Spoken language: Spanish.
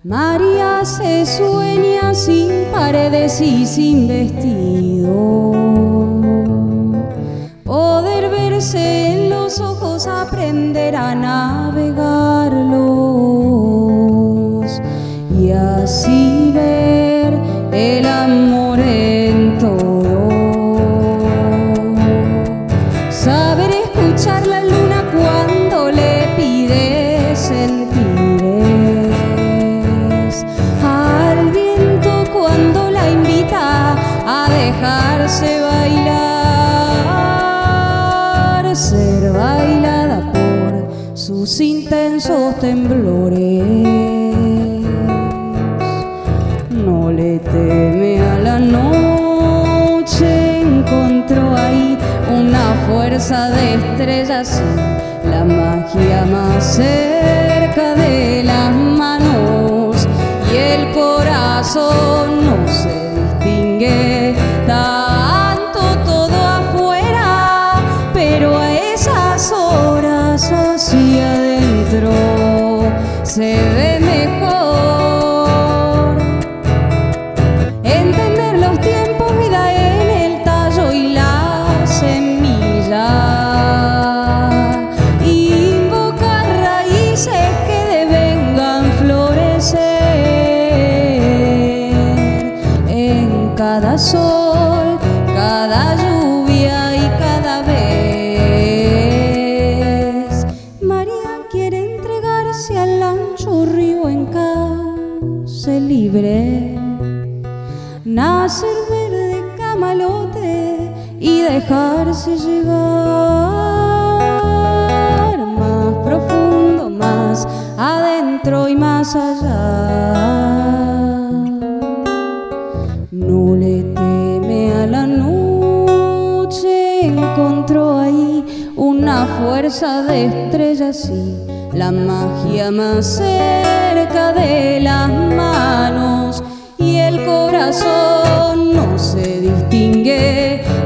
María se sueña sin paredes y sin vestido, poder verse en los ojos, aprender a navegarlos y así ver el amor en todo. Saber escuchar la luna cuando le pide sentires, al viento cuando la invita a dejarse bailar, ser bailada por sus intensos temblores. No le teme a la noche, encontró ahí una fuerza de estrellas, la magia más cerca de las manos, y el corazón no se distingue tanto todo afuera, pero a esas horas hacia adentro se ve mejor. Entender los tiempos, vida en el tallo y la semilla, invocar raíces que devengan florecer en cada sol, cada lluvia y cada vez. María quiere entregarse al ancho río en cauce libre, nacer verde camalote y dejarse llevar más profundo, más adentro y más allá. No le teme a la noche, encontró ahí una fuerza de estrellas y la magia más cerca de las manos, y el corazón no se distingue